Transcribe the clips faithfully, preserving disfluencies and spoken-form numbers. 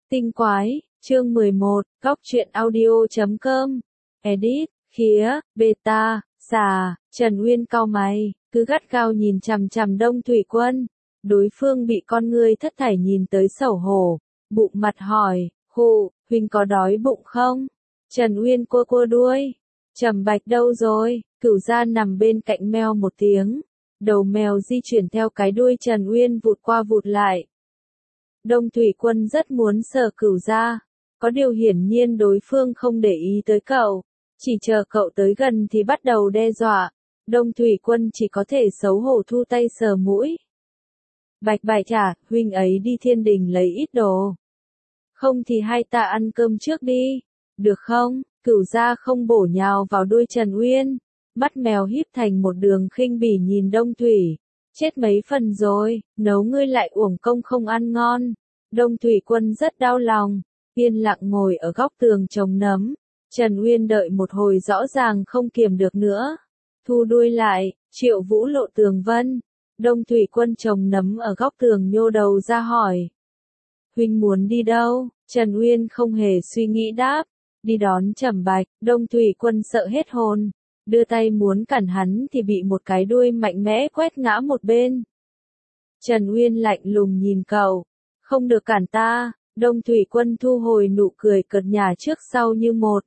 Tinh quái, chương mười một, góc truyện audio chấm com, edit, khía, beta, xà, Trần Uyên cau mày, cứ gắt gao nhìn chằm chằm Đông Thủy Quân. Đối phương bị con ngươi thất thải nhìn tới xấu hổ, bụng mặt hỏi, hụ, huynh có đói bụng không? Trần Uyên cua cua đuôi, Trầm Bạch đâu rồi? Cửu gia nằm bên cạnh meo một tiếng, đầu mèo di chuyển theo cái đuôi Trần Uyên vụt qua vụt lại. Đông Thủy Quân rất muốn sờ Cửu gia, có điều hiển nhiên đối phương không để ý tới cậu, chỉ chờ cậu tới gần thì bắt đầu đe dọa. Đông Thủy Quân chỉ có thể xấu hổ thu tay sờ mũi. Bạch Bạch à, huynh ấy đi thiên đình lấy ít đồ. Không thì hai ta ăn cơm trước đi, được không? Cửu gia không bổ nhào vào đuôi Trần Uyên, mắt mèo híp thành một đường khinh bỉ nhìn Đông Thủy. Chết mấy phần rồi, nấu ngươi lại uổng công không ăn ngon. Đông Thủy Quân rất đau lòng, yên lặng ngồi ở góc tường trồng nấm. Trần Uyên đợi một hồi rõ ràng không kiềm được nữa. Thu đuôi lại, Triệu Vũ lộ tường vân. Đông Thủy Quân trồng nấm ở góc tường nhô đầu ra hỏi. Huynh muốn đi đâu? Trần Uyên không hề suy nghĩ đáp. Đi đón Trầm Bạch. Đông Thủy Quân sợ hết hồn. Đưa tay muốn cản hắn thì bị một cái đuôi mạnh mẽ quét ngã một bên. Trần Uyên lạnh lùng nhìn cậu. Không được cản ta. Đông Thủy Quân thu hồi nụ cười cợt nhả trước sau như một.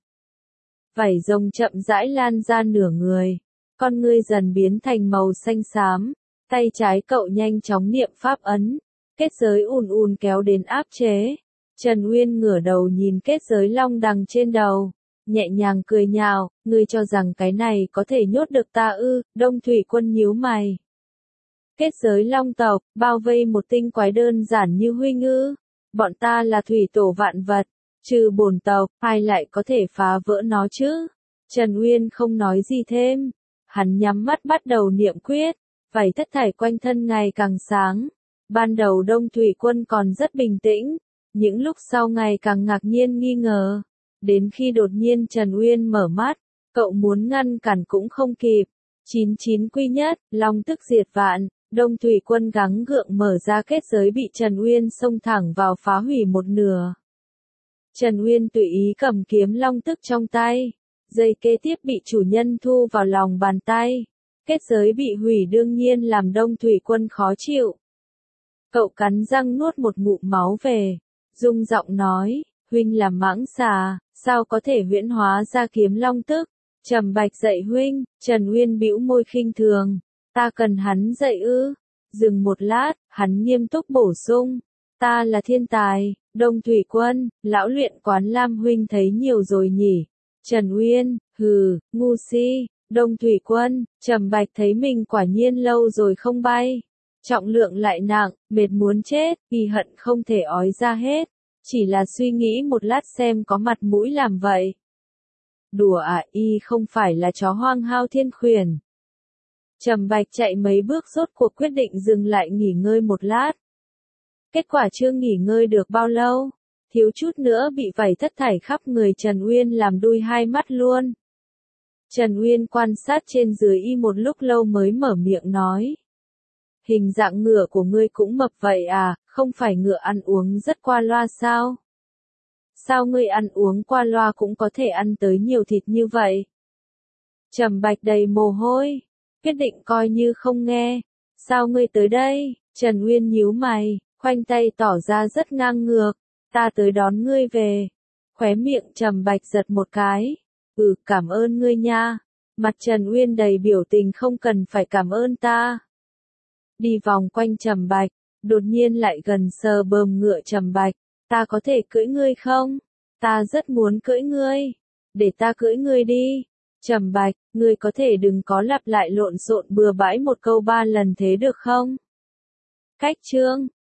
Vảy rồng chậm rãi lan ra nửa người. Con ngươi dần biến thành màu xanh xám. Tay trái cậu nhanh chóng niệm pháp ấn. Kết giới ùn ùn kéo đến áp chế. Trần Uyên ngửa đầu nhìn kết giới long đằng trên đầu. Nhẹ nhàng cười nhạo, ngươi cho rằng cái này có thể nhốt được ta ư? Đông Thủy Quân nhíu mày. Kết giới long tộc, bao vây một tinh quái đơn giản như huynh ư? Bọn ta là thủy tổ vạn vật, trừ bổn tộc, ai lại có thể phá vỡ nó chứ? Trần Uyên không nói gì thêm. Hắn nhắm mắt bắt đầu niệm quyết, vảy thất thải quanh thân ngày càng sáng. Ban đầu Đông Thủy Quân còn rất bình tĩnh, những lúc sau ngày càng ngạc nhiên nghi ngờ. Đến khi đột nhiên Trần Uyên mở mắt, cậu muốn ngăn cản cũng không kịp. chín chín quy nhất, long tức diệt vạn, Đông Thủy Quân gắng gượng mở ra kết giới bị Trần Uyên xông thẳng vào phá hủy một nửa. Trần Uyên tùy ý cầm kiếm long tức trong tay, giây kế tiếp bị chủ nhân thu vào lòng bàn tay. Kết giới bị hủy đương nhiên làm Đông Thủy Quân khó chịu. Cậu cắn răng nuốt một ngụm máu về, rung giọng nói, huynh là mãng xà, sao có thể huyễn hóa ra kiếm long tức? Trầm Bạch dạy huynh. Trần Uyên bĩu môi khinh thường, ta cần hắn dạy ư? Dừng một lát, hắn nghiêm túc bổ sung, ta là thiên tài. Đông Thủy Quân, lão luyện quán Lam huynh thấy nhiều rồi nhỉ? Trần Uyên, hừ, ngu si. Đông Thủy Quân, Trầm Bạch thấy mình quả nhiên lâu rồi không bay. Trọng lượng lại nặng, mệt muốn chết, y hận không thể ói ra hết. Chỉ là suy nghĩ một lát xem có mặt mũi làm vậy. Đùa à, y không phải là chó hoang hao thiên khuyển. Trầm Bạch chạy mấy bước rốt cuộc quyết định dừng lại nghỉ ngơi một lát. Kết quả chưa nghỉ ngơi được bao lâu, thiếu chút nữa bị vảy thất thải khắp người Trần Uyên làm đui hai mắt luôn. Trần Uyên quan sát trên dưới y một lúc lâu mới mở miệng nói. Hình dạng ngựa của ngươi cũng mập vậy à, không phải ngựa ăn uống rất qua loa sao? Sao ngươi ăn uống qua loa cũng có thể ăn tới nhiều thịt như vậy? Trầm Bạch đầy mồ hôi, quyết định coi như không nghe. Sao ngươi tới đây? Trần Uyên nhíu mày, khoanh tay tỏ ra rất ngang ngược. Ta tới đón ngươi về. Khóe miệng Trầm Bạch giật một cái. Ừ, cảm ơn ngươi nha. Mặt Trần Uyên đầy biểu tình không cần phải cảm ơn ta. Đi vòng quanh Trầm Bạch, đột nhiên lại gần sờ bờm ngựa Trầm Bạch. Ta có thể cưỡi ngươi không? Ta rất muốn cưỡi ngươi. Để ta cưỡi ngươi đi. Trầm Bạch, ngươi có thể đừng có lặp lại lộn xộn bừa bãi một câu ba lần thế được không? Cách chương.